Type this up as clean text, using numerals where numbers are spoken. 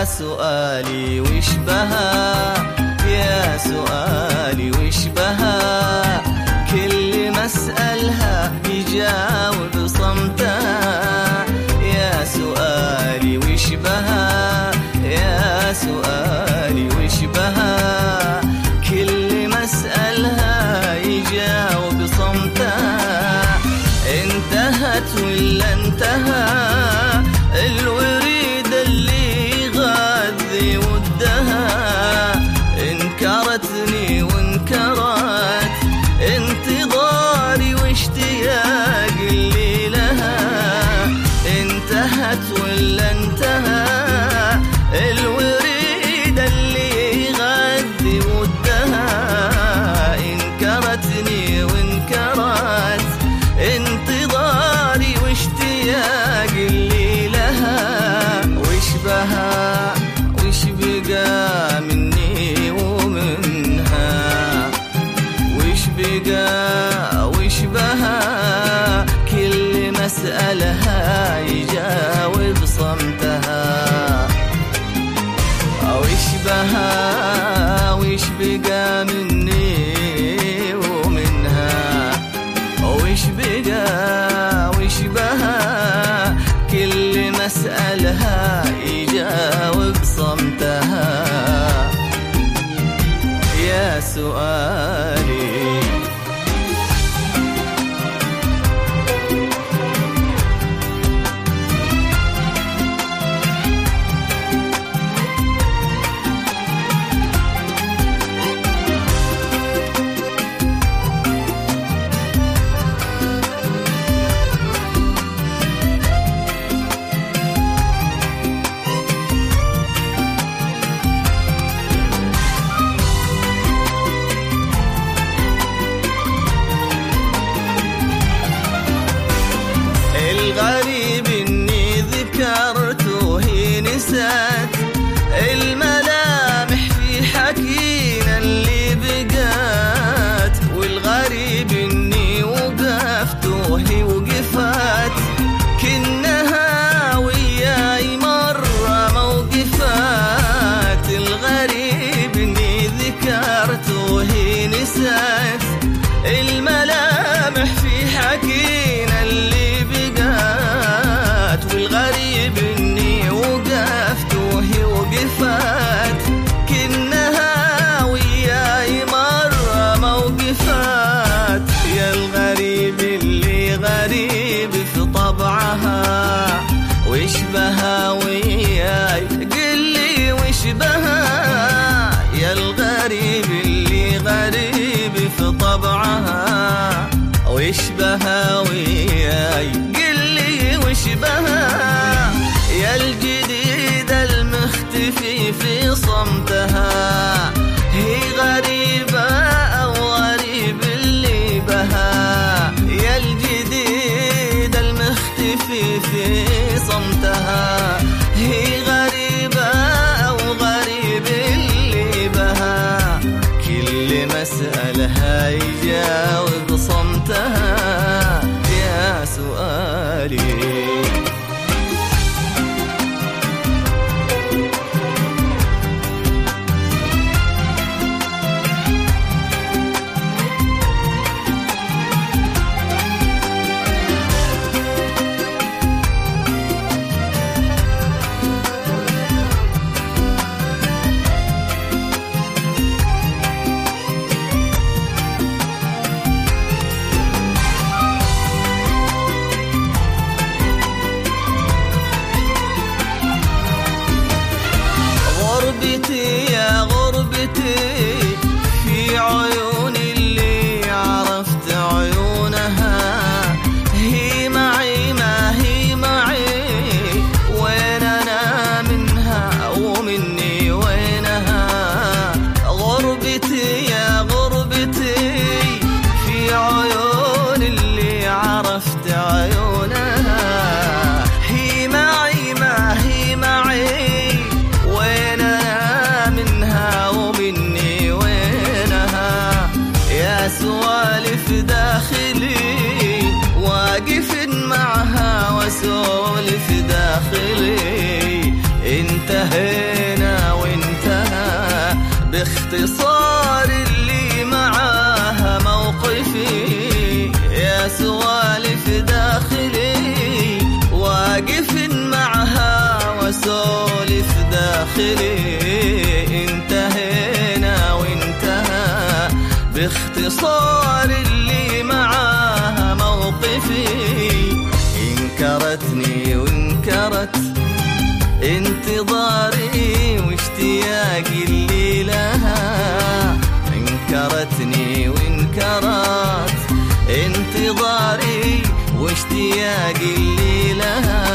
سؤالي وش بها، يا سؤالي وش بها، كل ما اسألها يجاوب صمتها. يا سؤالي وش بها، يا سؤالي وش بها، كل ما اسألها يجاوب صمتها. انتهت ولا انتهى الوريد اللي غذي ودها، انكرتني وانكرت انتظاري واشتياق اللي لها. انتهت ولا انتهى الوريد اللي غذي ودها، انكرتني وانكرت انتظاري واشتياق اللي لها. وش بها وش بقى مني ومنها، وش بقى وش بها، كل ما اسألها يجاوب صمتها. وش بها وش بقى مني ومنها، وش بقى وش بها، كل ما اسألها يجاوب صمتها. يا سؤالي الغريب اني ذكرته هي نسات الملامح في حكينا اللي بقات، والغريب اني وقفت وهي وقفات، كنها وياي مرة موقفات. الغريب اني ذكرته وهي نسات الملامح في حكينا اللي بقات، والغريب اني وقفت وهي وقفات، كنها وياي مرة موقفات. يا الغريب اللي غريب في طبعها، وش بها وياي قلي وش بها. يا الغريب اللي غريب في طبعها، وش بها وياي قلي وش بها. يا الجديد المختفي في صمتها، هي غريبة أو غريب اللي بها. يا الجديد المختفي في صمتها، هي غريبة أو غريب اللي بها، كل ما اسألها يجاوب صمتها. يا سؤالي غربتي يا غربتي في عيون اللي عرفت عيونها، هي معي ما هي معي، وين أنا منها ومني وينها. غربتي يا غربتي في عيون اللي عرفت عيونها، هي معي ما هي معي، سوالف داخلي واقف معها وسولف داخلي. انت انتهينا وانتهى باختصار اللي معاها موقفي. يا سوالف داخلي واقف معها وسولف داخلي. انتهينا وانتهى باختصار اللي معاها موقفي. انكرتني وانكرت انتظاري واشتياقي اللي لها. انكرتني وانكرت انتظاري واشتياقي اللي لها.